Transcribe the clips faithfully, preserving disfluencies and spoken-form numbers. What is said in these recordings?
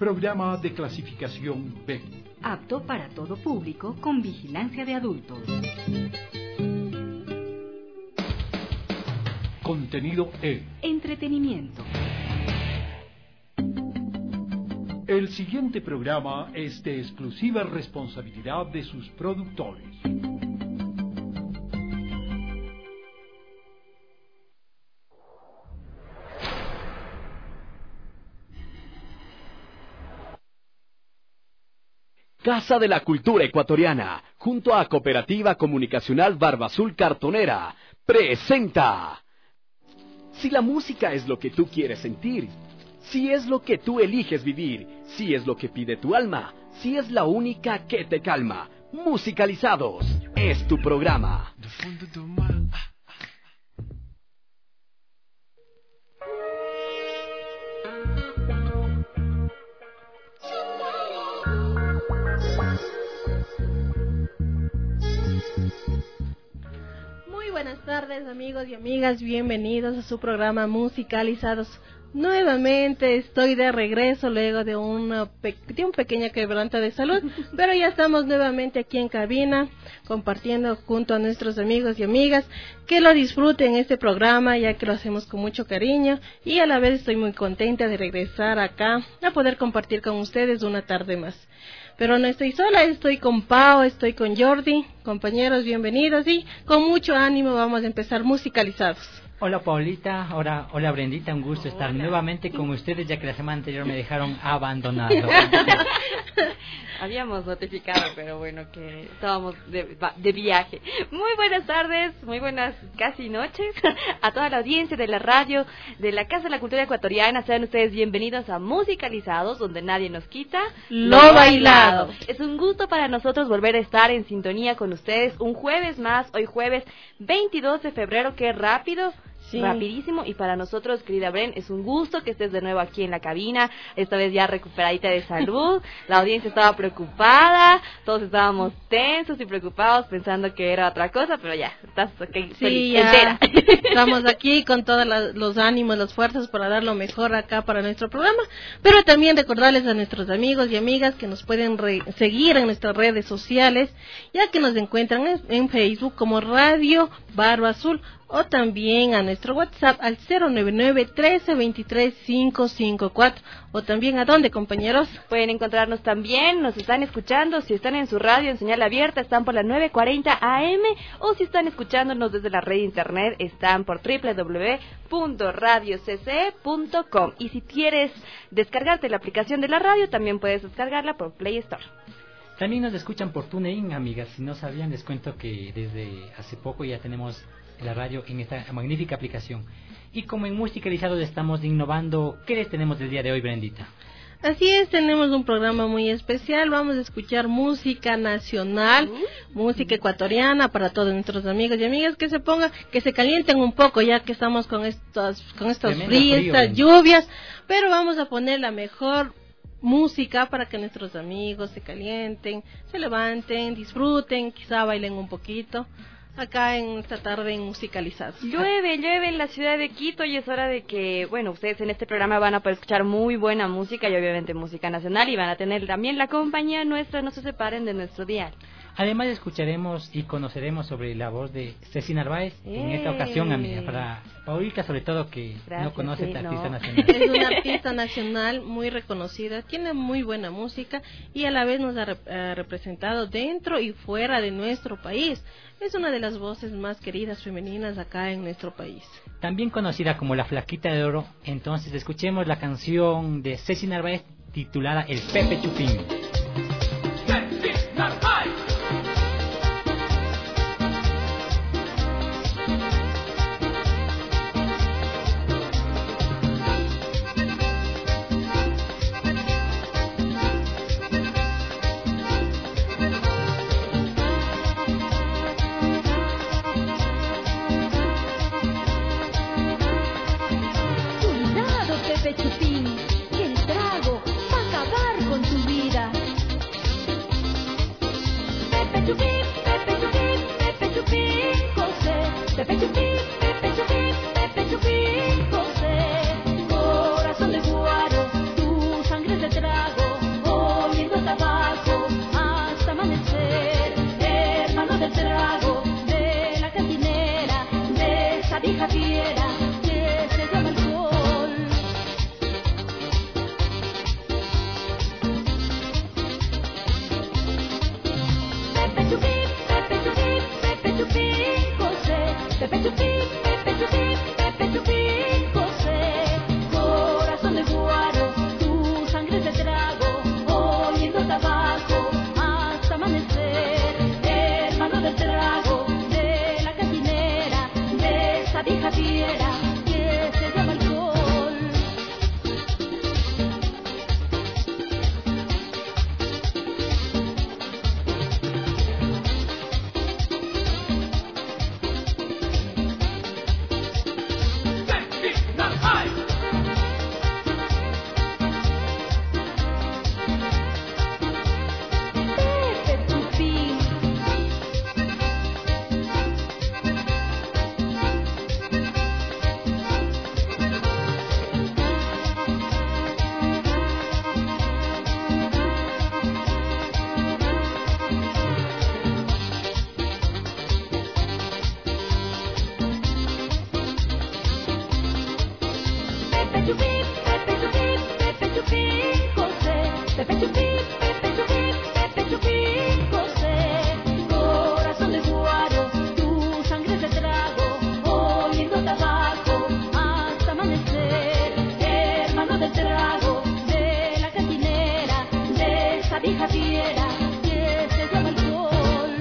programa de clasificación B. Apto para todo público con vigilancia de adultos. Contenido E. Entretenimiento. El siguiente programa es de exclusiva responsabilidad de sus productores. Casa de la Cultura Ecuatoriana, junto a Cooperativa Comunicacional Barba Azul Cartonera, presenta. Si la música es lo que tú quieres sentir, si es lo que tú eliges vivir, si es lo que pide tu alma, si es la única que te calma, Musicalizados es tu programa. Muy buenas tardes, amigos y amigas, bienvenidos a su programa Musicalizados. Nuevamente estoy de regreso luego de una, pe de un pequeño quebranto de salud, pero ya estamos nuevamente aquí en cabina, compartiendo junto a nuestros amigos y amigas, que lo disfruten este programa, ya que lo hacemos con mucho cariño, y a la vez estoy muy contenta de regresar acá, a poder compartir con ustedes una tarde más. Pero no estoy sola, estoy con Pau, estoy con Jordi, compañeros, bienvenidos, y con mucho ánimo vamos a empezar Musicalizados. Hola Paulita, hola, hola Brendita, un gusto estar hola. nuevamente con ustedes, ya que la semana anterior me dejaron abandonado. Habíamos notificado, pero bueno, que estábamos de, de viaje. Muy buenas tardes, muy buenas casi noches a toda la audiencia de la radio, de la Casa de la Cultura Ecuatoriana. Sean ustedes bienvenidos a Musicalizados, donde nadie nos quita lo bailado. Es un gusto para nosotros volver a estar en sintonía con ustedes un jueves más, hoy jueves veintidós de febrero, qué rápido. Sí. Rapidísimo, y para nosotros, querida Bren, es un gusto que estés de nuevo aquí en la cabina, esta vez ya recuperadita de salud. La audiencia estaba preocupada, todos estábamos tensos y preocupados pensando que era otra cosa, pero ya, estás okay, sí, feliz, ya. entera. Estamos aquí con todos los ánimos, las fuerzas para dar lo mejor acá para nuestro programa, pero también recordarles a nuestros amigos y amigas que nos pueden seguir en nuestras redes sociales, ya que nos encuentran en, en Facebook como Radio Barba Azul, o también a nuestro WhatsApp al cero nueve nueve, trece, veintitrés, quinientos cincuenta y cuatro. O también, ¿a dónde, compañeros? Pueden encontrarnos también, nos están escuchando, si están en su radio en señal abierta, están por la nueve cuarenta A M, o si están escuchándonos desde la red de internet, están por doble u doble u doble u punto radio c c punto com. Y si quieres descargarte la aplicación de la radio, también puedes descargarla por Play Store. También nos escuchan por TuneIn, amigas. Si no sabían, les cuento que desde hace poco ya tenemos la radio en esta magnífica aplicación. Y como en Musicalizados estamos innovando, ¿qué les tenemos del día de hoy, Brendita? Así es, tenemos un programa muy especial, vamos a escuchar música nacional, uh, música ecuatoriana para todos nuestros amigos y amigas, que se pongan, que se calienten un poco ya que estamos con estos, con estos fríos, estas lluvias, pero vamos a poner la mejor música para que nuestros amigos se calienten, se levanten, disfruten, quizá bailen un poquito. Acá en esta tarde en Musicalizados. Llueve, llueve en la ciudad de Quito y es hora de que, bueno, ustedes en este programa van a poder escuchar muy buena música y obviamente música nacional, y van a tener también la compañía nuestra, no se separen de nuestro dial. Además escucharemos y conoceremos sobre la voz de Ceci Narváez ¡Eh! En esta ocasión, amiga, para Paulita sobre todo, que Gracias, no conoce sí, esta artista no. nacional. Es una artista nacional muy reconocida, tiene muy buena música y a la vez nos ha rep uh, representado dentro y fuera de nuestro país. Es una de las voces más queridas femeninas acá en nuestro país. También conocida como la Flaquita de Oro, entonces escuchemos la canción de Ceci Narváez titulada El Pepe Chupín. Pepe Chupín, Pepe Chupín, Pepe Chupín, José, corazón de guaro, tu sangre es de trago. Pepe Chupín, Pepe Chupín, José. Pepe Chupín, Pepe Chupín, Pepe Chupín, José. Corazón de guaro, tu sangre te trago, oliendo tabaco hasta amanecer. Hermano del trago, de la cantinera, de esa vieja fiera que se llama alcohol.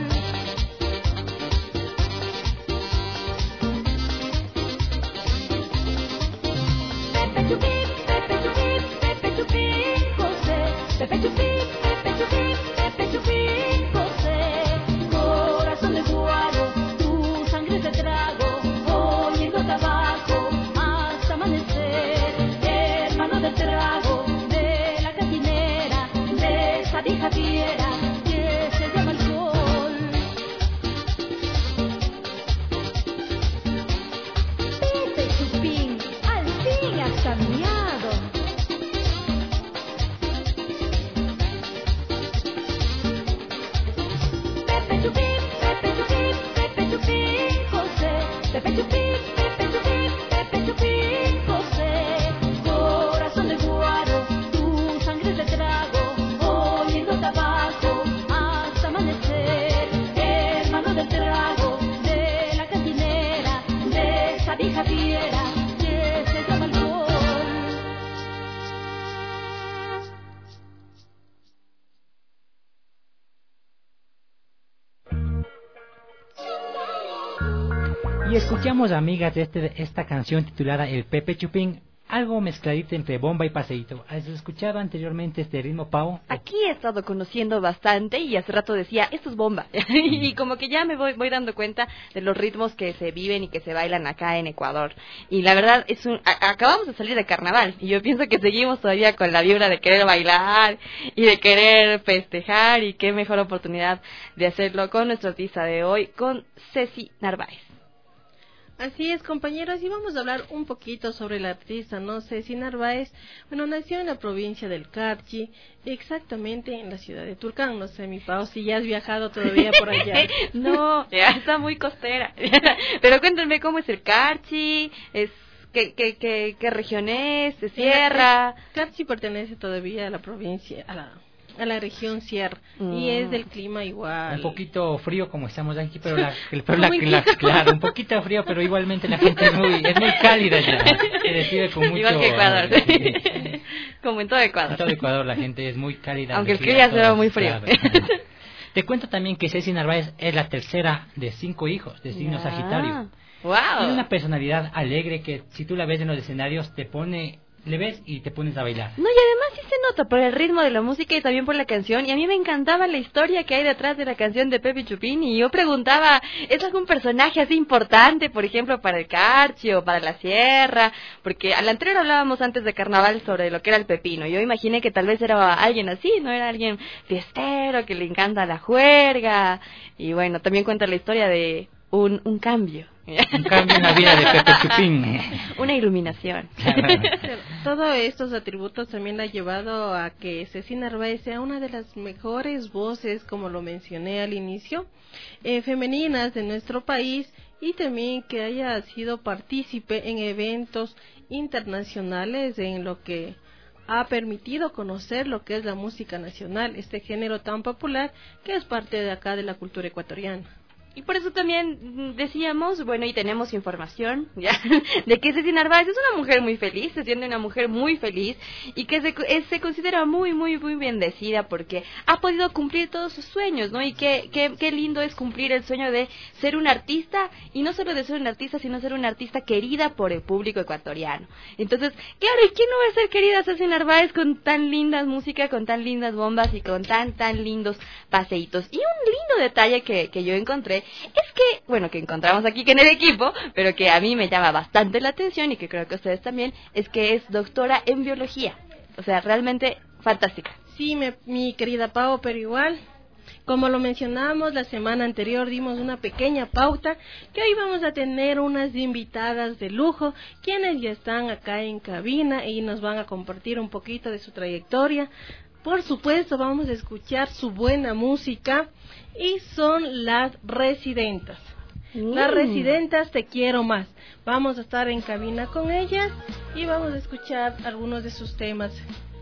Pepe Chupín, Pepe Chupín, Pepe Chupín, José. Pepe Chupín, Pepe Chupín, Pepe Chupín, José. Corazón de guaro, tu sangre te trago, oliendo tabaco hasta amanecer. Hermano del trago, de la cantinera, de esa vieja fiera que se llama alcohol. Pepe Chupín, al fin has cambiado. Pepe Chupín, Pepe Chupín, Pepe Chupín, José. Pepe Chupín, Pepe Chupín, Pepe Chupín, José. Corazón de guaro, tu sangre te trago, oliendo tabaco hasta amanecer. Hermano del trago, de la cantinera, de esa vieja fiera que se llama alcohol. Y escuchamos, amigas, de este, esta canción titulada El Pepe Chupín, algo mezcladito entre bomba y paseíto. ¿Has escuchado anteriormente este ritmo, Pau? Aquí he estado conociendo bastante y hace rato decía, esto es bomba. Y como que ya me voy, voy dando cuenta de los ritmos que se viven y que se bailan acá en Ecuador. Y la verdad, es un, a, acabamos de salir de carnaval y yo pienso que seguimos todavía con la vibra de querer bailar y de querer festejar, y qué mejor oportunidad de hacerlo con nuestro artista de hoy, con Ceci Narváez. Así es, compañeros, y vamos a hablar un poquito sobre la artista, ¿no? Ceci Narváez. Bueno, nació en la provincia del Carchi, exactamente en la ciudad de Tulcán. No sé, mi Pau, si ya has viajado todavía por allá. No, ya está muy costera. Pero cuéntenme cómo es el Carchi, es qué qué qué, qué región es, de sierra. Carchi pertenece todavía a la provincia, a la a la región sierra, mm. y es del clima igual. Un poquito frío como estamos aquí, pero la, pero la, la claro, un poquito frío, pero igualmente la gente es muy es muy cálida ya. Se recibe con mucho. Igual que Ecuador. Eh, como en todo Ecuador. En todo Ecuador la gente es muy cálida. Aunque el frío ya se ve muy frío. Claro. Te cuento también que Ceci Narváez es la tercera de cinco hijos de signo Sagitario. Wow. Tiene una personalidad alegre que si tú la ves en los escenarios te pone, le ves y te pones a bailar. No, y además sí se nota por el ritmo de la música y también por la canción. Y a mí me encantaba la historia que hay detrás de la canción de Pepe Chupín. Y yo preguntaba, ¿es algún personaje así importante, por ejemplo, para el Carchi o para la Sierra? Porque al anterior hablábamos antes de carnaval sobre lo que era el pepino. Yo imaginé que tal vez era alguien así, ¿no? Era alguien fiestero, que le encanta la juerga. Y bueno, también cuenta la historia de un, un cambio. Un cambio en la vida de Pepe Chupín. Una iluminación. Todos estos atributos también la ha llevado a que Ceci Narváez sea una de las mejores voces, como lo mencioné al inicio, eh, femeninas de nuestro país, y también que haya sido partícipe en eventos internacionales, en lo que ha permitido conocer lo que es la música nacional, este género tan popular que es parte de acá de la cultura ecuatoriana. Y por eso también decíamos, bueno, y tenemos información ya de que Ceci Narváez es una mujer muy feliz, se siente una mujer muy feliz y que se, es, se considera muy, muy, muy bendecida porque ha podido cumplir todos sus sueños, ¿no? Y qué, qué, qué lindo es cumplir el sueño de ser un artista, y no solo de ser un artista, sino ser una artista querida por el público ecuatoriano. Entonces, claro, ¿y quién no va a ser querida Ceci Narváez con tan linda música, con tan lindas bombas y con tan, tan lindos paseitos? Y un lindo detalle que, que yo encontré es que, bueno, que encontramos aquí que en el equipo, pero que a mí me llama bastante la atención y que creo que ustedes también, es que es doctora en biología. O sea, realmente fantástica. Sí, me, mi querida Pau, pero igual, como lo mencionamos la semana anterior, dimos una pequeña pauta que hoy vamos a tener unas invitadas de lujo, quienes ya están acá en cabina y nos van a compartir un poquito de su trayectoria. Por supuesto, vamos a escuchar su buena música, y son las Residentas. Mm. Las Residentas Te Quiero Más. Vamos a estar en cabina con ellas y vamos a escuchar algunos de sus temas.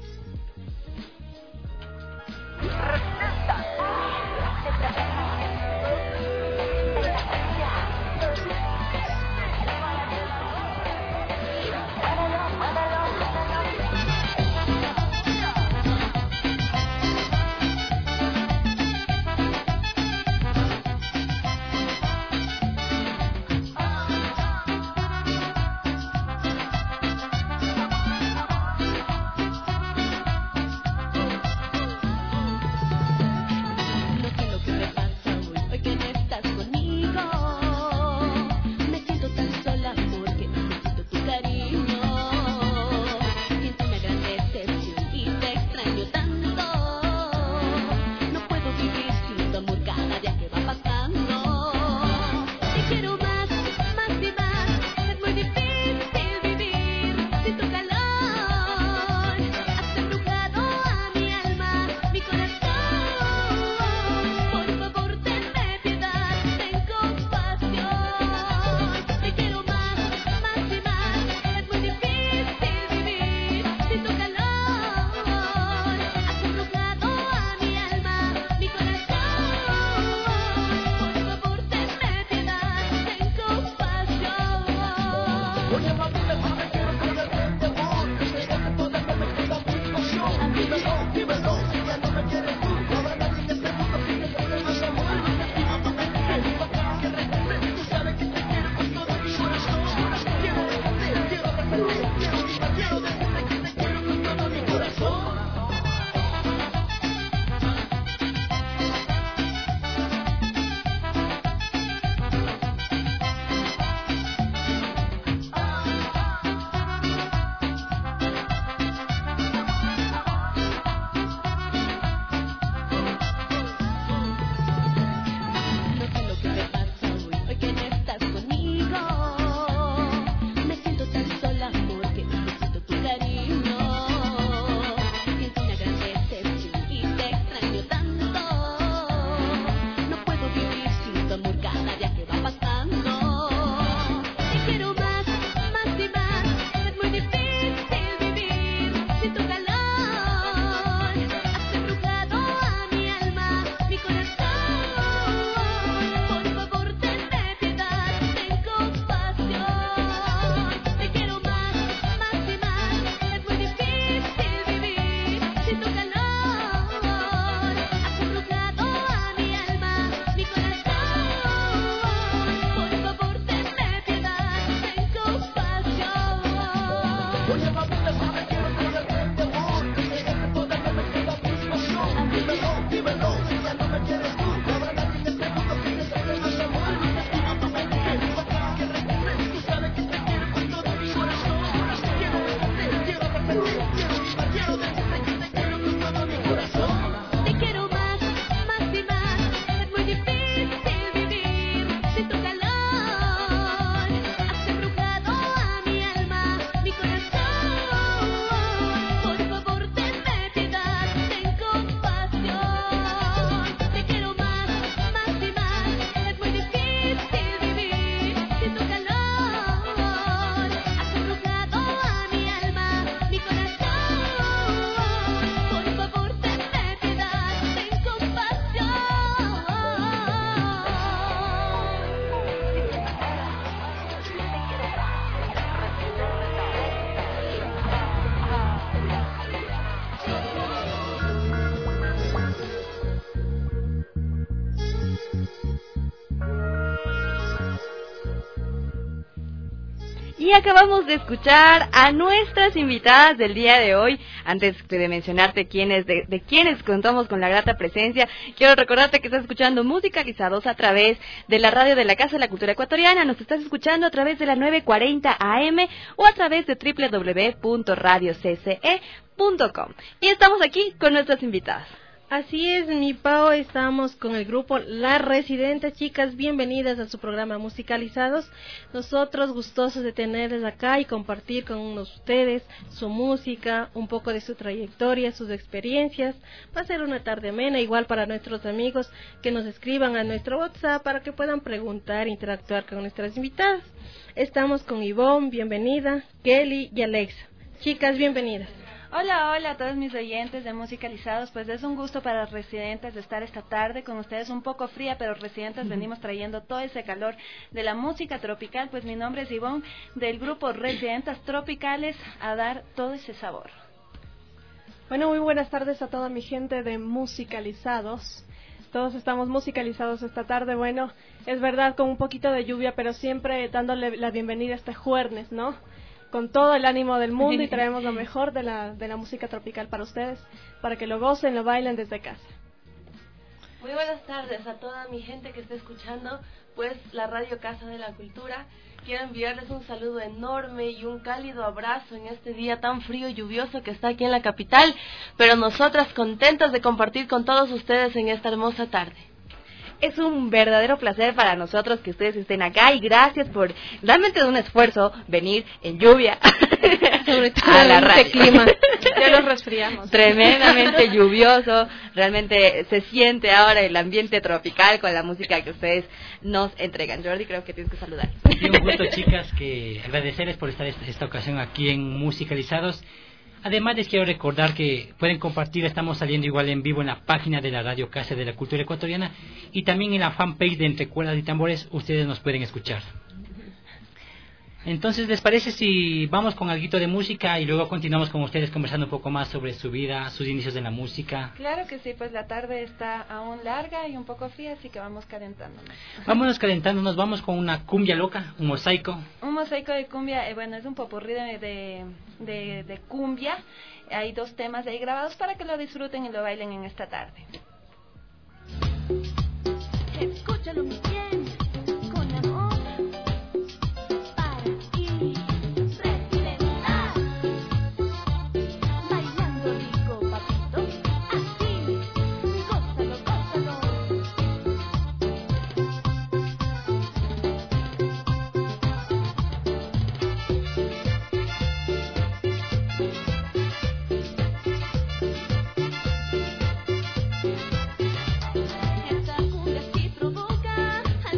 Y acabamos de escuchar a nuestras invitadas del día de hoy. Antes de mencionarte quiénes, de, de quiénes contamos con la grata presencia, quiero recordarte que estás escuchando Musicalizados a través de la radio de la Casa de la Cultura Ecuatoriana. Nos estás escuchando a través de la nueve cuarenta A M o a través de doble u doble u doble u punto radio c c e punto com. Y estamos aquí con nuestras invitadas. Así es, mi Pao, estamos con el grupo Las Residentes. Chicas, bienvenidas a su programa Musicalizados. Nosotros gustosos de tenerles acá y compartir con ustedes su música, un poco de su trayectoria, sus experiencias. Va a ser una tarde amena, igual para nuestros amigos que nos escriban a nuestro WhatsApp para que puedan preguntar, interactuar con nuestras invitadas. Estamos con Ivonne, bienvenida, Kelly y Alexa. Chicas, bienvenidas. Hola, hola a todos mis oyentes de Musicalizados, pues es un gusto para los Residentes de estar esta tarde con ustedes, un poco fría, pero Residentes uh-huh. venimos trayendo todo ese calor de la música tropical. Pues mi nombre es Ivonne, del grupo Residentes Tropicales, a dar todo ese sabor. Bueno, muy buenas tardes a toda mi gente de Musicalizados. Todos estamos musicalizados esta tarde. Bueno, es verdad, con un poquito de lluvia, pero siempre dándole la bienvenida a este jueves, ¿no? Con todo el ánimo del mundo y traemos lo mejor de la, de la música tropical para ustedes, para que lo gocen, lo bailen desde casa. Muy buenas tardes a toda mi gente que está escuchando, pues, la Radio Casa de la Cultura. Quiero enviarles un saludo enorme y un cálido abrazo en este día tan frío y lluvioso que está aquí en la capital, pero nosotras contentas de compartir con todos ustedes en esta hermosa tarde. Es un verdadero placer para nosotros que ustedes estén acá y gracias por realmente de un esfuerzo venir en lluvia sobre todo a la en radio. Este clima. Ya nos resfriamos. Tremendamente lluvioso, realmente se siente ahora el ambiente tropical con la música que ustedes nos entregan. Jordi, creo que tienes que saludar. Y un gusto, chicas, que agradecerles por estar esta, esta ocasión aquí en Musicalizados. Además les quiero recordar que pueden compartir, estamos saliendo igual en vivo en la página de la Radio Casa de la Cultura Ecuatoriana y también en la fanpage de Entre Cuerdas y Tambores ustedes nos pueden escuchar. Entonces, ¿les parece si vamos con algo de música y luego continuamos con ustedes conversando un poco más sobre su vida, sus inicios en la música? Claro que sí, pues la tarde está aún larga y un poco fría, así que vamos calentándonos. Vámonos calentándonos, vamos con una cumbia loca, un mosaico. Un mosaico de cumbia, eh, bueno, es un popurrí de, de, de, de cumbia. Hay dos temas ahí grabados para que lo disfruten y lo bailen en esta tarde. Escúchalo muy bien, con amor. Esta cumbia sí provoca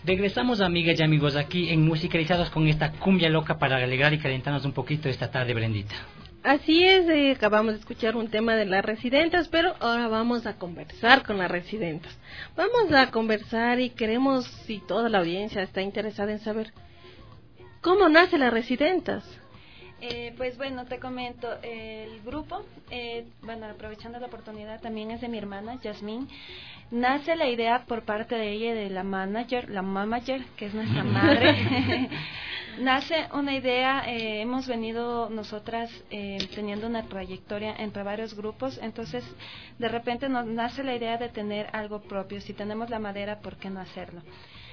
Regresamos, amigas y amigos, aquí en Musicalizados con esta cumbia loca para alegrar y calentarnos un poquito esta tarde, Brendita. Así es, eh, acabamos de escuchar un tema de las residentas, pero ahora vamos a conversar con las residentas. Vamos a conversar y queremos, si toda la audiencia está interesada en saber, ¿cómo nace las residentas? Eh, pues bueno, te comento, el grupo, eh, bueno, aprovechando la oportunidad, también es de mi hermana, Yasmín. Nace la idea por parte de ella, de la manager, la manager, que es nuestra madre. Nace una idea, eh, hemos venido nosotras eh, teniendo una trayectoria entre varios grupos, entonces de repente nos nace la idea de tener algo propio. Si tenemos la madera, ¿por qué no hacerlo?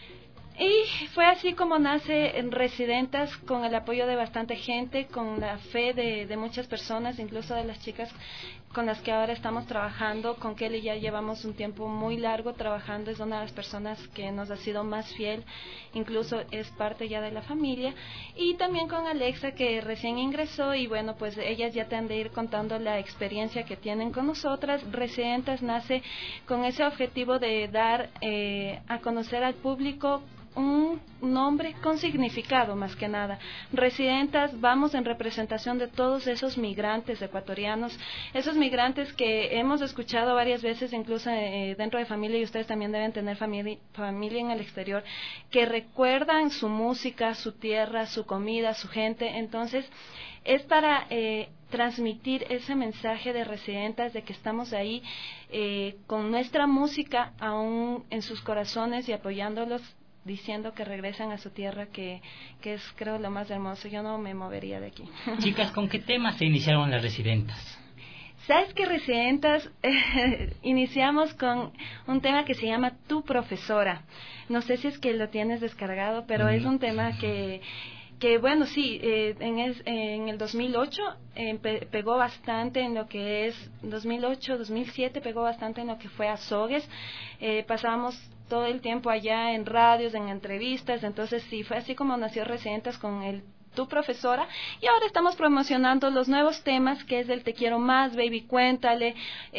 Y fue así como nace en Residentas, con el apoyo de bastante gente, con la fe de, de muchas personas, incluso de las chicas con las que ahora estamos trabajando. Con Kelly ya llevamos un tiempo muy largo trabajando, es una de las personas que nos ha sido más fiel, incluso es parte ya de la familia. Y también con Alexa, que recién ingresó, y bueno, pues ellas ya te han de ir contando la experiencia que tienen con nosotras. Residentas nace con ese objetivo de dar eh, a conocer al público un nombre con significado, más que nada. Residentas, vamos en representación de todos esos migrantes ecuatorianos, esos migrantes que hemos escuchado varias veces, incluso eh, dentro de familia, y ustedes también deben tener familia, familia en el exterior, que recuerdan su música, su tierra, su comida, su gente. Entonces, es para eh, transmitir ese mensaje de Residentas, de que estamos ahí eh, con nuestra música aún en sus corazones y apoyándolos, diciendo que regresan a su tierra, que, que es, creo, lo más hermoso. Yo no me movería de aquí. Chicas, ¿con qué temas se iniciaron las Residentas? ¿Sabes qué, Residentas? Eh, iniciamos con un tema que se llama Tu Profesora. No sé si es que lo tienes descargado, pero mm. es un tema que... que bueno, sí, eh, en, es, eh, en el dos mil ocho eh, pe pegó bastante en lo que es dos mil ocho, dos mil siete, pegó bastante en lo que fue Azogues. Eh, pasábamos todo el tiempo allá en radios, en entrevistas, entonces sí, fue así como nació Residentas, con el Tu Profesora, y ahora estamos promocionando los nuevos temas, que es el Te Quiero Más, Baby Cuéntale,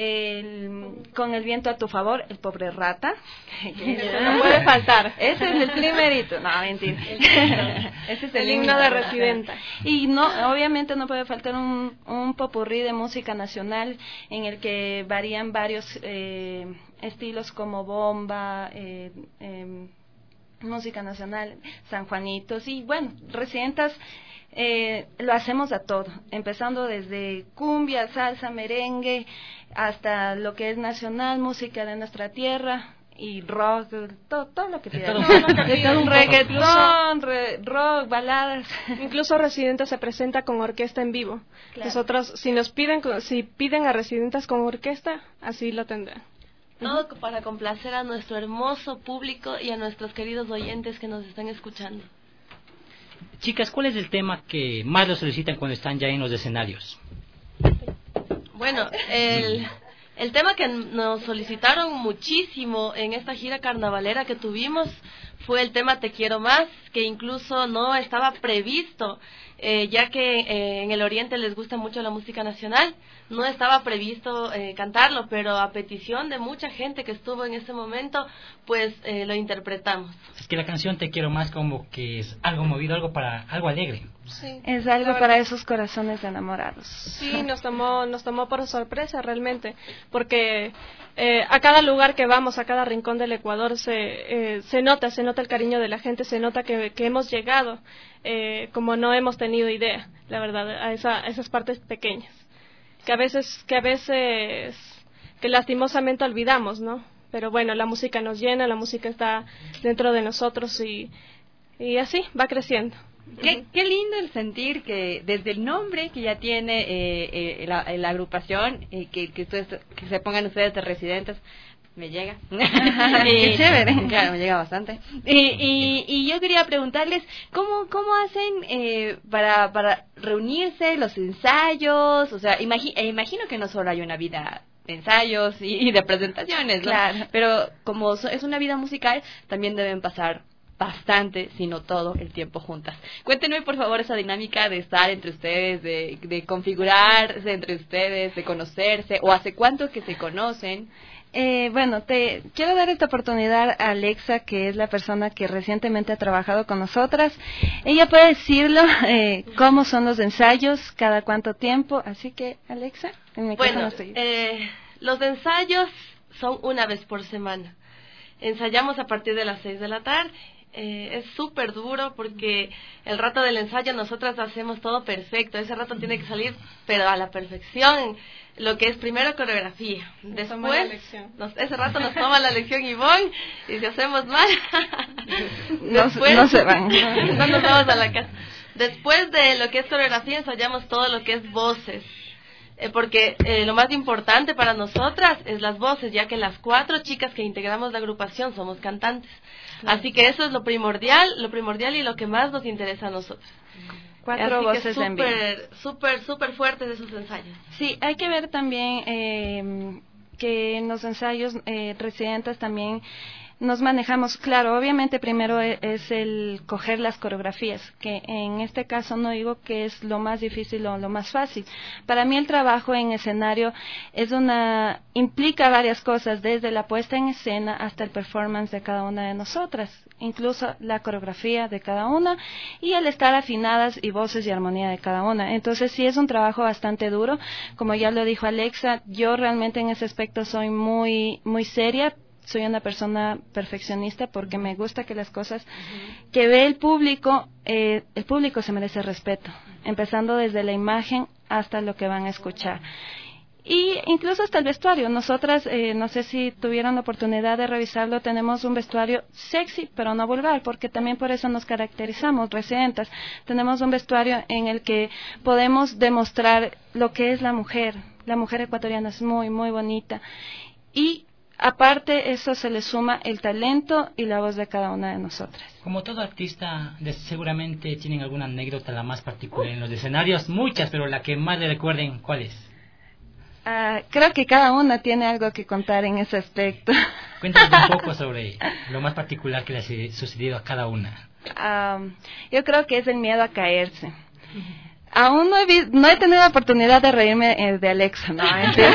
el, Con el Viento a Tu Favor, El Pobre Rata, que eso no puede faltar, ese es el primerito, no, mentira, ese es el, el himno de Residenta, y no, obviamente no puede faltar un, un popurrí de música nacional, en el que varían varios eh, estilos como bomba, eh, eh, música nacional, San Juanitos, y bueno, Residentas eh, lo hacemos a todo, empezando desde cumbia, salsa, merengue, hasta lo que es nacional, música de nuestra tierra, y rock, todo, todo lo que pidan, un reggaetón, re, rock, baladas. Incluso Residentas se presenta con orquesta en vivo. Claro. Nosotros, si nos piden, si piden a Residentas con orquesta, así lo tendrán. Todo para complacer a nuestro hermoso público y a nuestros queridos oyentes que nos están escuchando. Chicas, ¿cuál es el tema que más lo solicitan cuando están ya en los escenarios? Bueno, el, el tema que nos solicitaron muchísimo en esta gira carnavalera que tuvimos fue el tema Te Quiero Más, que incluso no estaba previsto, eh, ya que eh, en el Oriente les gusta mucho la música nacional. No estaba previsto eh, cantarlo, pero a petición de mucha gente que estuvo en ese momento, pues eh, lo interpretamos. Es que la canción Te Quiero Más como que es algo movido, algo para algo alegre. Sí, es algo para esos corazones enamorados. Sí, nos tomó, nos tomó por sorpresa realmente, porque eh, a cada lugar que vamos, a cada rincón del Ecuador, se, eh, se nota, se nota el cariño de la gente, se nota que, que hemos llegado, eh, como no hemos tenido idea, la verdad, a, esa, a esas partes pequeñas. que a veces que a veces que lastimosamente olvidamos, ¿no? Pero bueno, la música nos llena, la música está dentro de nosotros y y así va creciendo. Qué, qué lindo el sentir que desde el nombre que ya tiene eh, eh, la, la agrupación, eh, que, que, ustedes, que se pongan ustedes de Residentes, me llega. Qué chévere. Claro, me llega bastante. Y, y, y yo quería preguntarles, ¿cómo, cómo hacen eh, para, para reunirse, los ensayos? O sea, imagi eh, imagino que no solo hay una vida de ensayos y, y de presentaciones, ¿no? Claro. Pero como so es una vida musical, también deben pasar bastante, si no todo, el tiempo juntas. Cuéntenme, por favor, esa dinámica de estar entre ustedes, de, de configurarse entre ustedes, de conocerse, o hace cuánto que se conocen. Eh, bueno, te quiero dar esta oportunidad a Alexa, que es la persona que recientemente ha trabajado con nosotras. Ella puede decirlo, eh, cómo son los ensayos, cada cuánto tiempo. Así que, Alexa, el micrófono Bueno, es tuyo. eh, los ensayos son una vez por semana. Ensayamos a partir de las seis de la tarde. Eh, es súper duro porque el rato del ensayo nosotras hacemos todo perfecto. Ese rato tiene que salir, pero a la perfección. Lo que es primero coreografía. Después, nos, ese rato nos toma la lección Ivonne y si hacemos mal, después no, no se van. No nos vamos a la casa. Después de lo que es coreografía ensayamos todo lo que es voces. Eh, porque eh, lo más importante para nosotras es las voces, ya que las cuatro chicas que integramos la agrupación somos cantantes. Así que eso es lo primordial, lo primordial y lo que más nos interesa a nosotros. Cuatro Así voces que en vivo. súper, súper, súper fuertes esos ensayos. Sí, hay que ver también eh, que en los ensayos eh, residentes también nos manejamos, claro, obviamente primero es el coger las coreografías, que en este caso no digo que es lo más difícil o lo más fácil. Para mí el trabajo en escenario es una, implica varias cosas, desde la puesta en escena hasta el performance de cada una de nosotras, incluso la coreografía de cada una y el estar afinadas y voces y armonía de cada una. Entonces sí es un trabajo bastante duro, como ya lo dijo Alexa, yo realmente en ese aspecto soy muy, muy seria. Soy una persona perfeccionista porque me gusta que las cosas que ve el público, eh, el público se merece respeto, empezando desde la imagen hasta lo que van a escuchar. Y incluso hasta el vestuario. Nosotras, eh, no sé si tuvieron la oportunidad de revisarlo, tenemos un vestuario sexy, pero no vulgar, porque también por eso nos caracterizamos, residentes. Tenemos un vestuario en el que podemos demostrar lo que es la mujer. La mujer ecuatoriana es muy, muy bonita. Y aparte, eso se le suma el talento y la voz de cada una de nosotras. Como todo artista, de- seguramente tienen alguna anécdota la más particular en los escenarios, muchas, pero la que más le recuerden, ¿cuál es? Ah, creo que cada una tiene algo que contar en ese aspecto. Cuéntanos un poco sobre lo más particular que le ha sucedido a cada una. Ah, yo creo que es el miedo a caerse. Aún no he, vi- no he tenido la oportunidad de reírme eh, de Alexa, ¿no?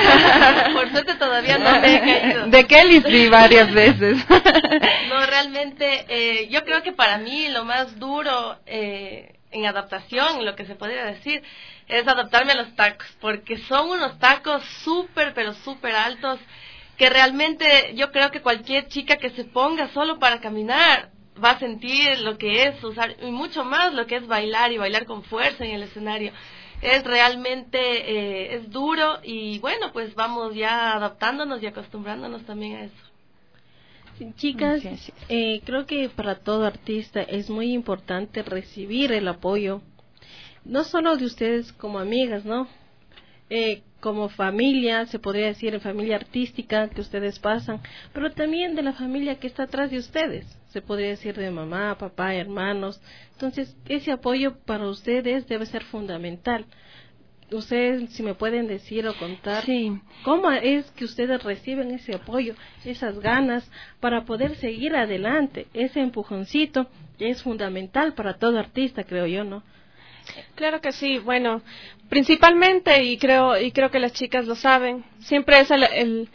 Por suerte todavía no me he caído. De Kelly sí, varias veces. No, realmente, eh, yo creo que para mí lo más duro eh, en adaptación, lo que se podría decir, es adaptarme a los tacos, porque son unos tacos súper, pero súper altos, que realmente yo creo que cualquier chica que se ponga solo para caminar va a sentir lo que es usar, y mucho más lo que es bailar, y bailar con fuerza en el escenario. Es realmente, eh, es duro, y bueno, pues vamos ya adaptándonos y acostumbrándonos también a eso. Sí, chicas, eh, creo que para todo artista es muy importante recibir el apoyo, no solo de ustedes como amigas, ¿no? Eh, como familia, se podría decir en familia artística que ustedes pasan, pero también de la familia que está atrás de ustedes, se podría decir de mamá, papá, hermanos. Entonces, ese apoyo para ustedes debe ser fundamental. Ustedes, si me pueden decir o contar, sí. ¿Cómo es que ustedes reciben ese apoyo, esas ganas para poder seguir adelante? Ese empujoncito es fundamental para todo artista, creo yo, ¿no? Claro que sí. Bueno, principalmente, y creo y creo que las chicas lo saben, siempre es el, el,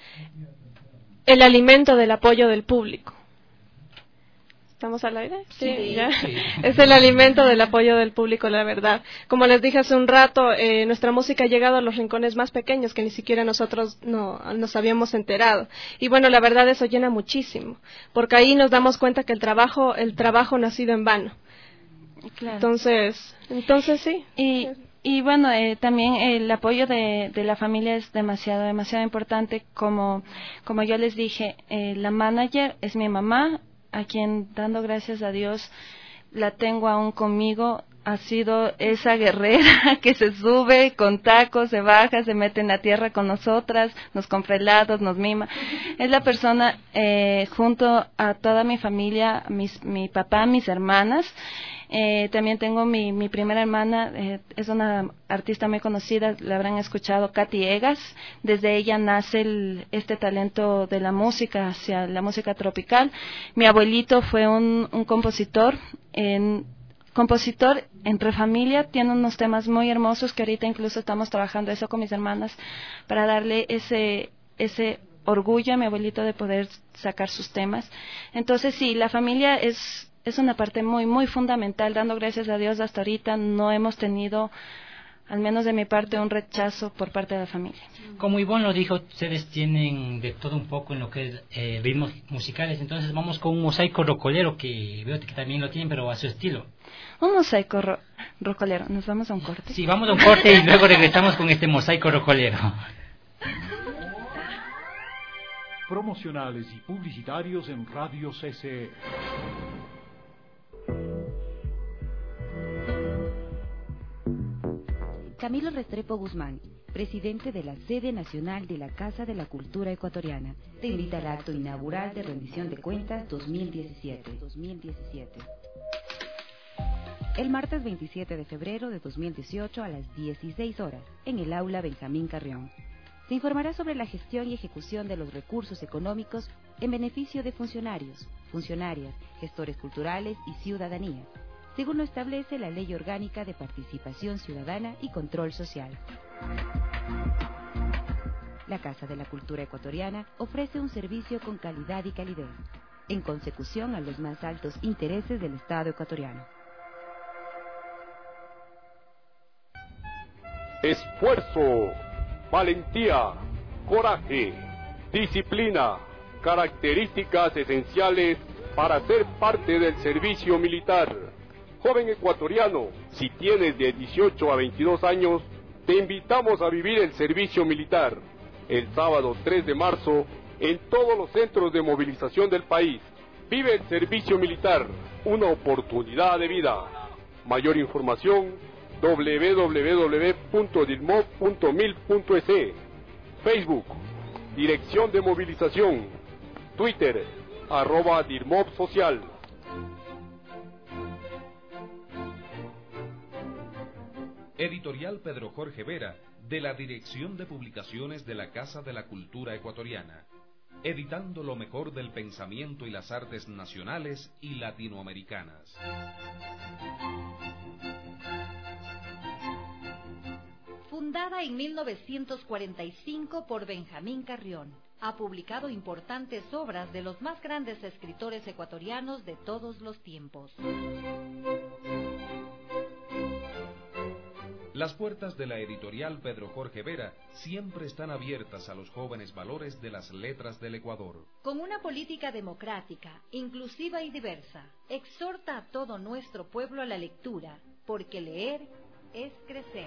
el alimento del apoyo del público. ¿Estamos al aire? Sí, Sí, ya. sí. Es el alimento del apoyo del público, la verdad. Como les dije hace un rato, eh, nuestra música ha llegado a los rincones más pequeños que ni siquiera nosotros no nos habíamos enterado. Y bueno, la verdad eso llena muchísimo, porque ahí nos damos cuenta que el trabajo, el trabajo no ha sido en vano. Claro. Entonces, entonces sí. Y, y bueno, eh, también el apoyo de, de la familia es demasiado, demasiado importante. Como, como yo les dije, eh, la manager es mi mamá, a quien, dando gracias a Dios, la tengo aún conmigo. Ha sido esa guerrera que se sube con tacos, se baja, se mete en la tierra con nosotras, nos compra helados, nos mima. Es la persona, eh, junto a toda mi familia, mis, mi papá, mis hermanas. Eh, también tengo mi, mi primera hermana, eh, es una artista muy conocida, la habrán escuchado, Katy Egas. Desde ella nace el, este talento de la música hacia la música tropical. Mi abuelito fue un, un compositor, en, compositor entre familia, tiene unos temas muy hermosos que ahorita incluso estamos trabajando eso con mis hermanas para darle ese, ese orgullo a mi abuelito de poder sacar sus temas. Entonces sí, la familia es, es una parte muy, muy fundamental. Dando gracias a Dios hasta ahorita no hemos tenido, al menos de mi parte, un rechazo por parte de la familia. Como Ivonne lo dijo, ustedes tienen de todo un poco en lo que es eh, ritmos musicales, entonces vamos con un mosaico rocolero que veo que también lo tienen, pero a su estilo. Un mosaico ro rocolero. ¿Nos vamos a un corte? Sí, vamos a un corte y luego regresamos con este mosaico rocolero. Promocionales y publicitarios en Radio C C E. Camilo Restrepo Guzmán, presidente de la sede nacional de la Casa de la Cultura Ecuatoriana, te invita al acto inaugural de rendición de cuentas dos mil diecisiete. El martes veintisiete de febrero de dos mil dieciocho a las dieciséis horas, en el aula Benjamín Carrión. Se informará sobre la gestión y ejecución de los recursos económicos en beneficio de funcionarios, funcionarias, gestores culturales y ciudadanía, según lo establece la Ley Orgánica de Participación Ciudadana y Control Social. La Casa de la Cultura Ecuatoriana ofrece un servicio con calidad y calidez, en consecución a los más altos intereses del Estado ecuatoriano. Esfuerzo, valentía, coraje, disciplina, características esenciales para ser parte del servicio militar. Joven ecuatoriano, si tienes de dieciocho a veintidós años, te invitamos a vivir el servicio militar el sábado tres de marzo en todos los centros de movilización del país. Vive el servicio militar, una oportunidad de vida. Mayor información, doble u doble u doble u punto dilmov punto mil punto es. Facebook, Dirección de Movilización. Twitter, arroba Dilmov Social. Editorial Pedro Jorge Vera, de la Dirección de Publicaciones de la Casa de la Cultura Ecuatoriana, editando lo mejor del pensamiento y las artes nacionales y latinoamericanas. Fundada en mil novecientos cuarenta y cinco por Benjamín Carrión, ha publicado importantes obras de los más grandes escritores ecuatorianos de todos los tiempos. Las puertas de la editorial Pedro Jorge Vera siempre están abiertas a los jóvenes valores de las letras del Ecuador. Con una política democrática, inclusiva y diversa, exhorta a todo nuestro pueblo a la lectura, porque leer es crecer.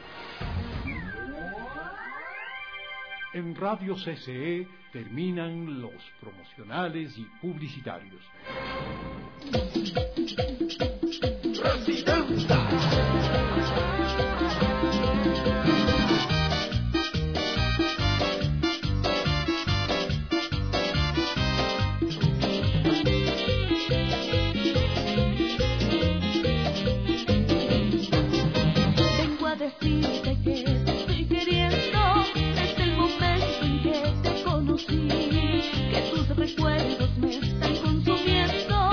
En Radio C C E terminan los promocionales y publicitarios. Vengo a decirte que te estoy queriendo desde el momento en que te conocí, que tus recuerdos me están consumiendo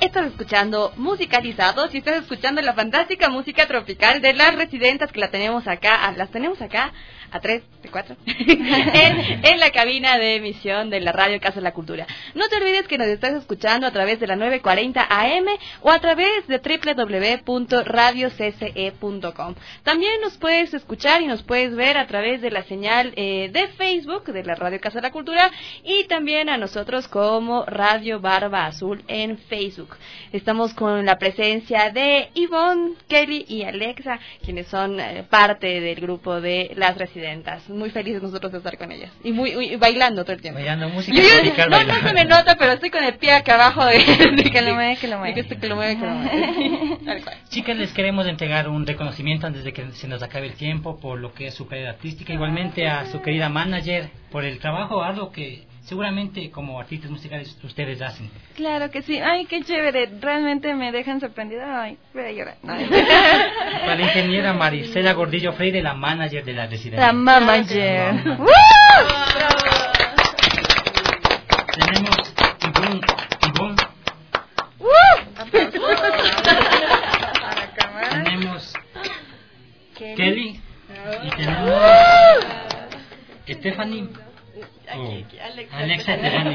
Estás escuchando Musicalizados y estás escuchando la fantástica música tropical de las residentas que la tenemos acá, a, las tenemos acá a tres, de cuatro, en, en la cabina de emisión de la Radio Casa de la Cultura. No te olvides que nos estás escuchando a través de la nueve cuarenta A M o a través de doble u doble u doble u punto radio c c e punto com. También nos puedes escuchar y nos puedes ver a través de la señal eh, de Facebook de la Radio Casa de la Cultura y también a nosotros como Radio Barba Azul en Facebook. Estamos con la presencia de Ivonne, Kelly y Alexa, quienes son eh, parte del grupo de las residentas. Muy felices nosotros de estar con ellas. Y muy, muy bailando todo el tiempo. Bailando música Yo, tropical, no, bailando. no se me nota, pero estoy con el pie acá abajo de, de Que lo mueve, que lo mueve. de que, que lo mueve, que lo mueve. Tal cual. Chicas, les queremos entregar un reconocimiento antes de que se nos acabe el tiempo por lo que es su carrera artística. Igualmente a su querida manager por el trabajo arduo que seguramente como artistas musicales ustedes hacen. Claro que sí. Ay, qué chévere. Realmente me dejan sorprendida. Ay, voy a llorar. Ay. Para la ingeniera Marisela Gordillo Freire, la manager de la residencia. La manager. Bravo. Tenemos Ivonne, Ivonne. Tenemos Kelly y tenemos Stephanie. Oh. Alexa Stephanie.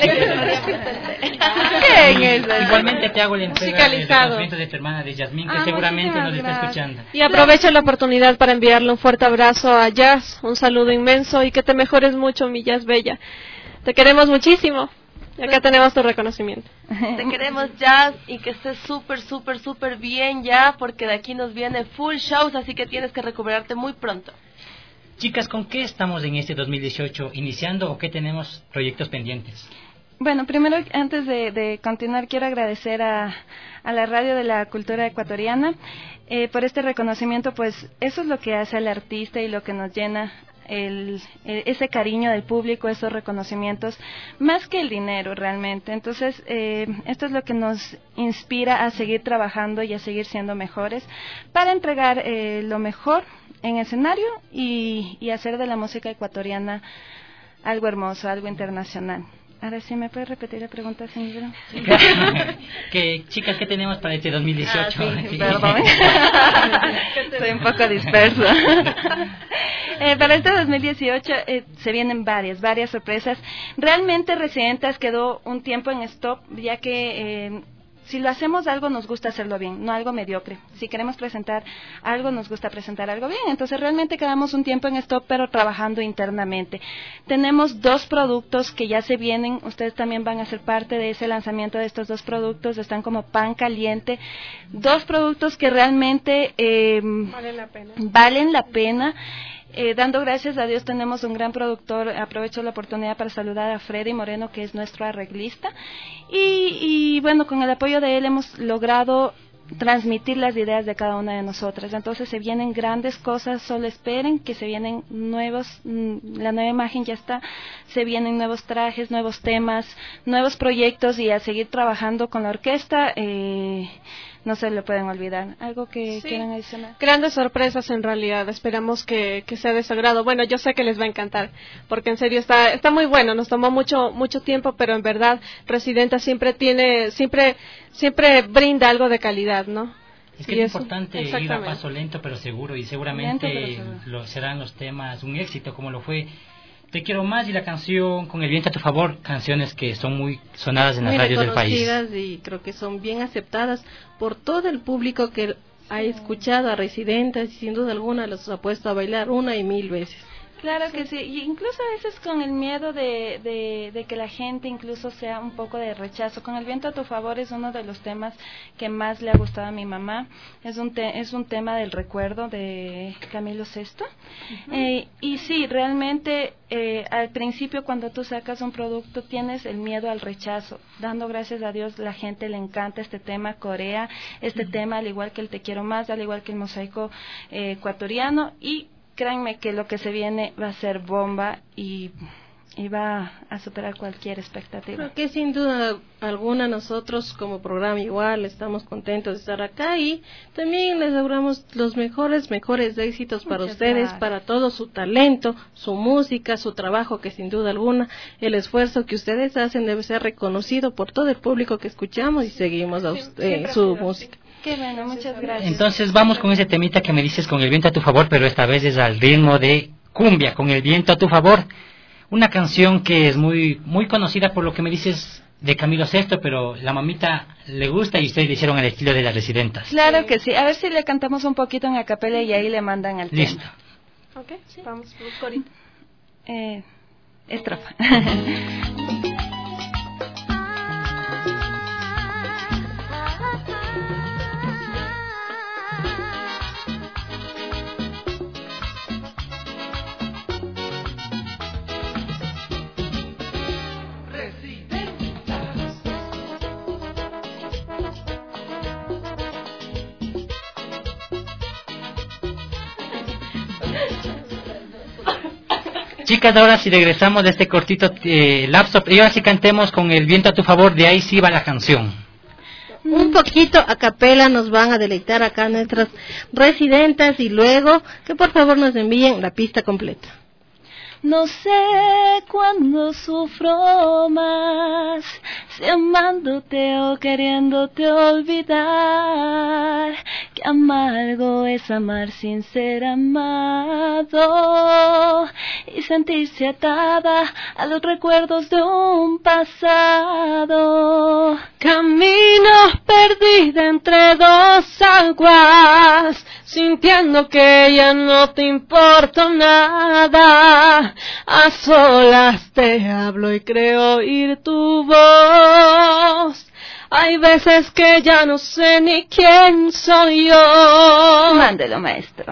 Igualmente te hago la entrega del reconocimiento de tu hermana de Yasmín, que Ah, seguramente nos muchísimas está gracias. escuchando. Y aprovecho la oportunidad para enviarle un fuerte abrazo a Jazz, un saludo inmenso y que te mejores mucho, mi Jazz bella. Te queremos muchísimo. Y acá tenemos tu reconocimiento. Te queremos, Jazz, y que estés súper, súper, súper bien ya, porque de aquí nos viene full shows, así que tienes que recuperarte muy pronto. Chicas, ¿con qué estamos en este dos mil dieciocho iniciando o qué tenemos proyectos pendientes? Bueno, primero, antes de, de continuar, quiero agradecer a, a la Radio de la Cultura Ecuatoriana eh, por este reconocimiento, pues eso es lo que hace al artista y lo que nos llena el, el, ese cariño del público, esos reconocimientos, más que el dinero realmente. Entonces, eh, esto es lo que nos inspira a seguir trabajando y a seguir siendo mejores para entregar eh, lo mejor en escenario y, y hacer de la música ecuatoriana algo hermoso, algo internacional. Ahora sí, ¿me puedes repetir la pregunta, señora? Sí. ¿Qué, chicas, ¿qué tenemos para este dos mil dieciocho? Ah, sí, perdón. Estoy un poco dispersa. eh, para este dos mil dieciocho eh, se vienen varias, varias sorpresas. Realmente Residentes quedó un tiempo en stop, ya que eh, si lo hacemos algo nos gusta hacerlo bien, no algo mediocre. Si queremos presentar algo nos gusta presentar algo bien. Entonces realmente quedamos un tiempo en stop, pero trabajando internamente. Tenemos dos productos que ya se vienen, ustedes también van a ser parte de ese lanzamiento de estos dos productos, están como pan caliente. Dos productos que realmente eh, Vale la pena. valen la pena. Eh, dando gracias a Dios tenemos un gran productor. Aprovecho la oportunidad para saludar a Freddy Moreno, que es nuestro arreglista, y, y bueno, con el apoyo de él hemos logrado transmitir las ideas de cada una de nosotras. Entonces se vienen grandes cosas, solo esperen que se vienen nuevos, la nueva imagen ya está, se vienen nuevos trajes, nuevos temas, nuevos proyectos, y a seguir trabajando con la orquesta. eh, No se lo pueden olvidar. ¿Algo que Sí. quieran adicionar? Grandes sorpresas en realidad, esperamos que, que sea de su agrado. Bueno, yo sé que les va a encantar, porque en serio está está muy bueno, nos tomó mucho mucho tiempo, pero en verdad Residenta siempre tiene, siempre siempre brinda algo de calidad, ¿no? Es que Y es eso, importante ir a exactamente. paso lento pero seguro, y seguramente Lento, pero seguro. lo, serán los temas un éxito como lo fue Te quiero más y la canción Con el viento a tu favor, canciones que son muy sonadas en las Muy radios del país. reconocidas y creo que son bien aceptadas por todo el público que ha escuchado a Residentes y sin duda alguna los ha puesto a bailar una y mil veces. Claro que sí, y incluso a veces con el miedo de, de, de que la gente incluso sea un poco de rechazo. Con el viento a tu favor es uno de los temas que más le ha gustado a mi mamá. Es un te, es un tema del recuerdo de Camilo Sesto. Uh-huh. eh, y sí, realmente eh, al principio cuando tú sacas un producto tienes el miedo al rechazo. Dando gracias a Dios la gente le encanta este tema, Corea, este uh-huh. tema al igual que el Te quiero más, al igual que el mosaico eh, ecuatoriano, y créanme que lo que se viene va a ser bomba, y y va a superar cualquier expectativa. Creo que sin duda alguna nosotros como programa igual estamos contentos de estar acá y también les auguramos los mejores, mejores éxitos para Muchas ustedes, gracias. para todo su talento, su música, su trabajo, que sin duda alguna el esfuerzo que ustedes hacen debe ser reconocido por todo el público que escuchamos y seguimos a usted, eh, su música. Qué bueno, muchas gracias. Entonces vamos con ese temita que me dices con el viento a tu favor, pero esta vez es al ritmo de cumbia, con el viento a tu favor. Una canción que es muy muy conocida por lo que me dices de Camilo Sesto, pero la mamita le gusta y ustedes le hicieron al estilo de las Residentas. Claro que sí. A ver si le cantamos un poquito en acapela y ahí le mandan al Listo. tema. Ok, sí. Vamos, corito. Eh, estrofa. Chicas, ahora si regresamos de este cortito eh, lapso, y ahora sí cantemos con el viento a tu favor, de ahí sí va la canción. Un poquito a capela nos van a deleitar acá nuestras residentes y luego que por favor nos envíen la pista completa. No sé cuándo sufro más, si amándote o queriéndote olvidar. Qué amargo es amar sin ser amado y sentirse atada a los recuerdos de un pasado. Camino perdida entre dos aguas, sintiendo que ya no te importa nada. A solas te hablo y creo oír tu voz. Hay veces que ya no sé ni quién soy yo. Mándelo, maestro.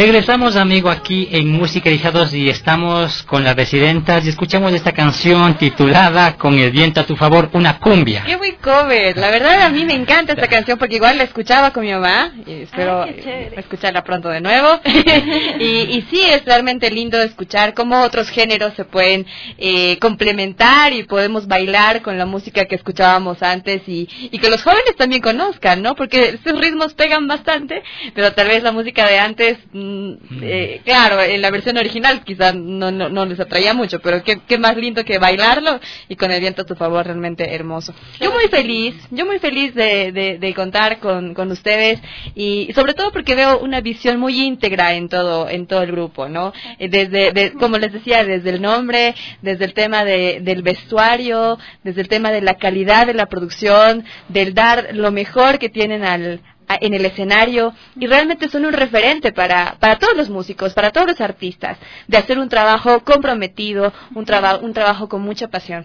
Regresamos, amigo, aquí en Musicalizados y estamos con las residentas y escuchamos esta canción titulada Con el viento a tu favor, una cumbia. Qué buen cover, la verdad a mí me encanta esta canción porque igual la escuchaba con mi mamá y espero Ay, escucharla pronto de nuevo. y, y sí, es realmente lindo escuchar cómo otros géneros se pueden eh, complementar y podemos bailar con la música que escuchábamos antes y, y que los jóvenes también conozcan, ¿no? Porque estos ritmos pegan bastante, pero tal vez la música de antes... Eh, claro, en la versión original quizás no, no, no les atraía mucho, pero qué, qué más lindo que bailarlo y con el viento a tu favor, realmente hermoso. Yo muy feliz, yo muy feliz de, de, de contar con, con ustedes y sobre todo porque veo una visión muy íntegra en todo, en todo el grupo, ¿no? Desde, de, como les decía, desde el nombre, desde el tema de, del vestuario, desde el tema de la calidad de la producción, del dar lo mejor que tienen al en el escenario y realmente son un referente para, para todos los músicos, para todos los artistas, de hacer un trabajo comprometido, un, traba, un trabajo con mucha pasión.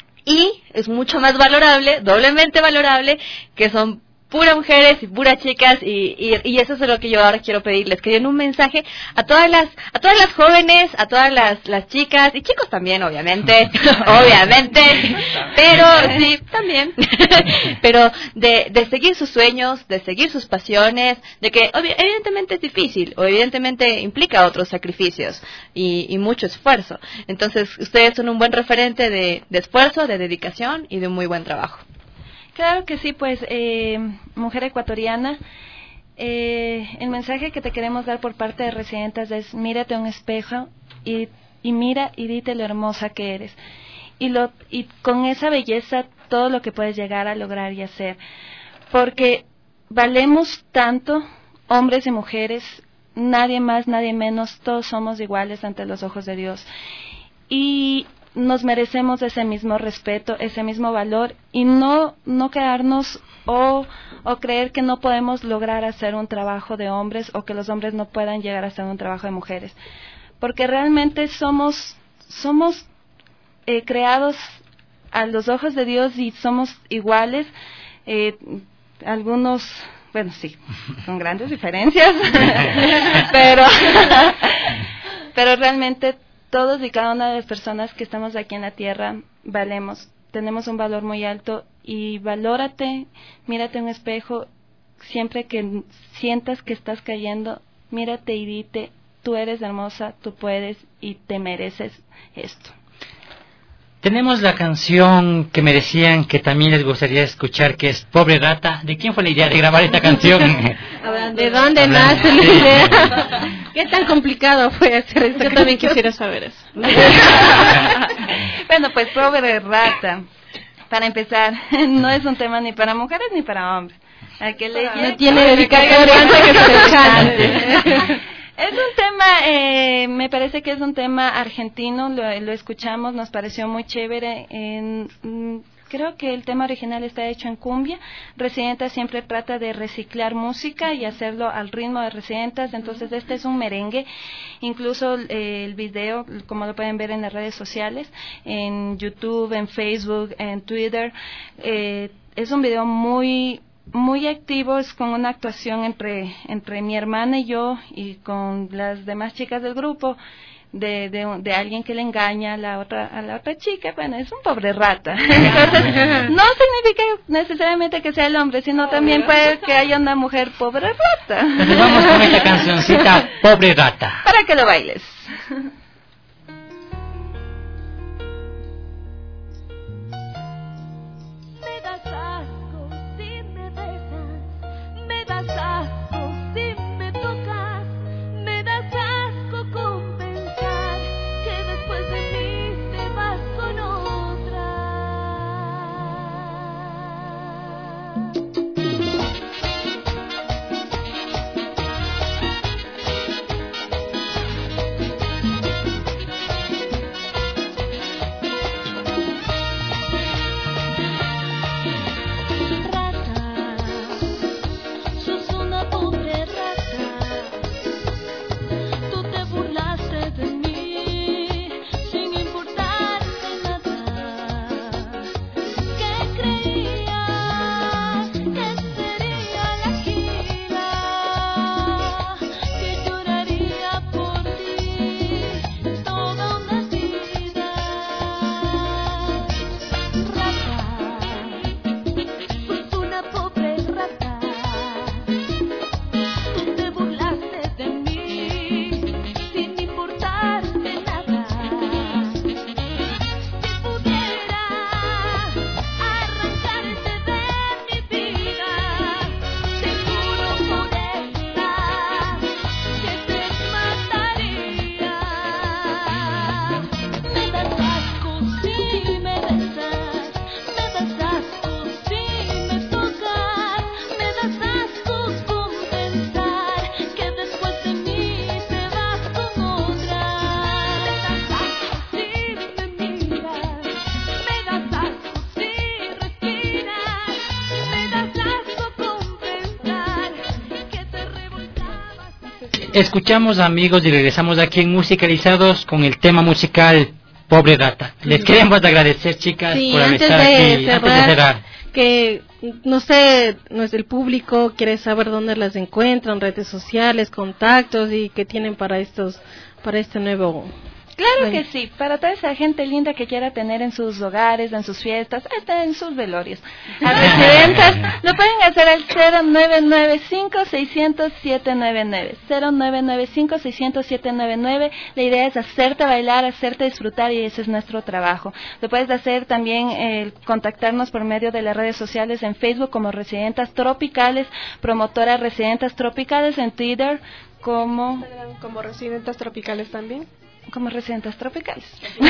Y es mucho más valorable, doblemente valorable, que son puras mujeres y puras chicas y, y, y eso es lo que yo ahora quiero pedirles, que den un mensaje a todas las a todas las jóvenes, a todas las, las chicas y chicos también, obviamente, obviamente, pero sí, también, pero de, de seguir sus sueños, de seguir sus pasiones, de que evidentemente es difícil o evidentemente implica otros sacrificios y, y mucho esfuerzo. Entonces, ustedes son un buen referente de, de esfuerzo, de dedicación y de un muy buen trabajo. Claro que sí, pues, eh, mujer ecuatoriana, eh, el mensaje que te queremos dar por parte de Residentas es mírate a un espejo y, y mira y dite lo hermosa que eres. Y, lo, y con esa belleza todo lo que puedes llegar a lograr y hacer. Porque valemos tanto, hombres y mujeres, nadie más, nadie menos, todos somos iguales ante los ojos de Dios. Y nos merecemos ese mismo respeto, ese mismo valor y no no quedarnos o, o creer que no podemos lograr hacer un trabajo de hombres o que los hombres no puedan llegar a hacer un trabajo de mujeres, porque realmente somos somos eh, creados a los ojos de Dios y somos iguales. Eh, algunos, bueno, sí, con grandes diferencias, pero pero realmente todos y cada una de las personas que estamos aquí en la tierra valemos, tenemos un valor muy alto y valórate, mírate en un espejo, siempre que sientas que estás cayendo, mírate y dite, tú eres hermosa, tú puedes y te mereces esto. Tenemos la canción que me decían que también les gustaría escuchar, que es Pobre Rata. ¿De quién fue la idea de grabar esta canción? ¿De dónde nace la idea? ¿Qué tan complicado fue hacer esto? Yo también quisiera saber eso. Bueno, pues Pobre Rata, para empezar, no es un tema ni para mujeres ni para hombres. ¿A qué le no tiene dedicatoria antes que se cante? Es un tema, eh, me parece que es un tema argentino, lo, lo escuchamos, nos pareció muy chévere. En, mm, creo que el tema original está hecho en cumbia. Residentas siempre trata de reciclar música y hacerlo al ritmo de Residentas, entonces este es un merengue. Incluso eh, el video, como lo pueden ver en las redes sociales, en YouTube, en Facebook, en Twitter, eh, es un video muy... muy activo, es con una actuación entre entre mi hermana y yo y con las demás chicas del grupo de de, de alguien que le engaña a la otra a la otra chica. Bueno, es un pobre rata. Entonces, no significa necesariamente que sea el hombre, sino también puede que haya una mujer pobre rata. Entonces vamos con esta cancioncita, Pobre Rata, para que lo bailes. Asco si me tocas, me das asco con pensar que después de mí te vas con otra. escuchamos, amigos, y regresamos aquí en Musicalizados con el tema musical Pobre Rata. Les queremos agradecer, chicas, sí, por antes estar de aquí. cerrar, Antes de cerrar, que no sé, no es el público quiere saber dónde las encuentran, redes sociales, contactos y qué tienen para estos, para este nuevo. Claro que sí, para toda esa gente linda que quiera tener en sus hogares, en sus fiestas, hasta en sus velorios. A residentas lo pueden hacer al cero nueve nueve cinco, seis cero cero, siete nueve nueve. cero nueve nueve cinco, seis cero cero, siete nueve nueve. La idea es hacerte bailar, hacerte disfrutar y ese es nuestro trabajo. Lo puedes hacer también, eh, contactarnos por medio de las redes sociales en Facebook como Residentas Tropicales, promotora Residentas Tropicales, en Twitter como... Como Residentas Tropicales también. Como Residentes Tropicales.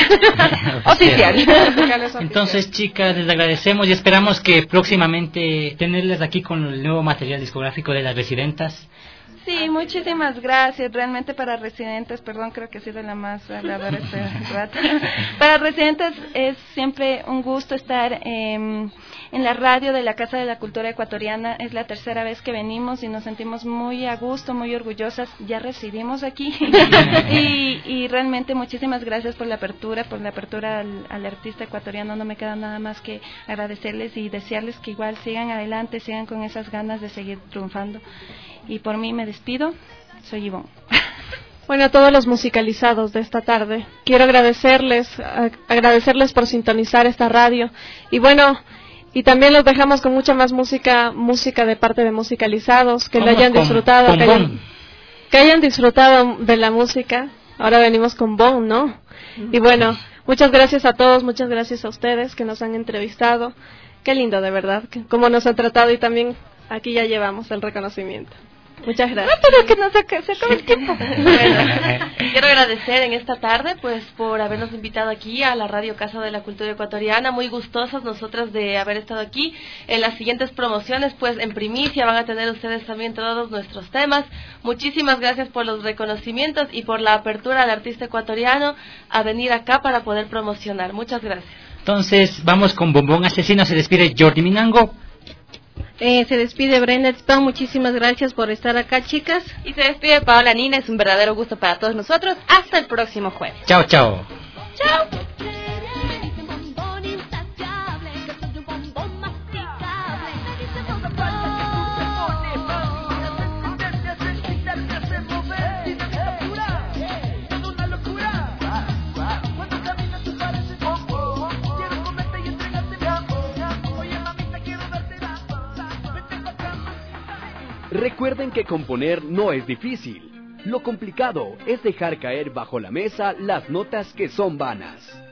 Oficial. Entonces, chicas, les agradecemos y esperamos que próximamente tenerles aquí con el nuevo material discográfico de las Residentas. Sí, muchísimas gracias. Realmente para Residentes, perdón, creo que he sido la más habladora este rato. Para Residentes es siempre un gusto estar eh, en la radio de la Casa de la Cultura Ecuatoriana. Es la tercera vez que venimos y nos sentimos muy a gusto, muy orgullosas. Ya residimos aquí. y, y realmente muchísimas gracias por la apertura, por la apertura al, al artista ecuatoriano. No me queda nada más que agradecerles y desearles que igual sigan adelante, sigan con esas ganas de seguir triunfando. Y por mí me despido, soy Ivonne. Bueno, a todos los musicalizados de esta tarde, quiero agradecerles, a, agradecerles por sintonizar esta radio. Y bueno, y también los dejamos con mucha más música, música de parte de musicalizados, que lo hayan disfrutado, con, que, hayan, con que hayan disfrutado de la música. Ahora venimos con Bon, ¿no? Y bueno, muchas gracias a todos, muchas gracias a ustedes que nos han entrevistado. Qué lindo, de verdad, que, cómo nos han tratado y también aquí ya llevamos el reconocimiento. Muchas gracias. No, pero que no se, se acaba el tiempo. Bueno, quiero agradecer en esta tarde pues por habernos invitado aquí a la Radio Casa de la Cultura Ecuatoriana. Muy gustosas nosotras de haber estado aquí. En las siguientes promociones pues en primicia van a tener ustedes también todos nuestros temas. Muchísimas gracias por los reconocimientos y por la apertura al artista ecuatoriano a venir acá para poder promocionar. Muchas gracias. Entonces vamos con Bombón Asesino. Se despide Jordi Minango. Eh, se despide Brenda Stone, muchísimas gracias por estar acá, chicas. Y se despide Paola Nina, es un verdadero gusto para todos nosotros. Hasta el próximo jueves. Chao, chao. Chao. Recuerden que componer no es difícil. Lo complicado es dejar caer bajo la mesa las notas que son vanas.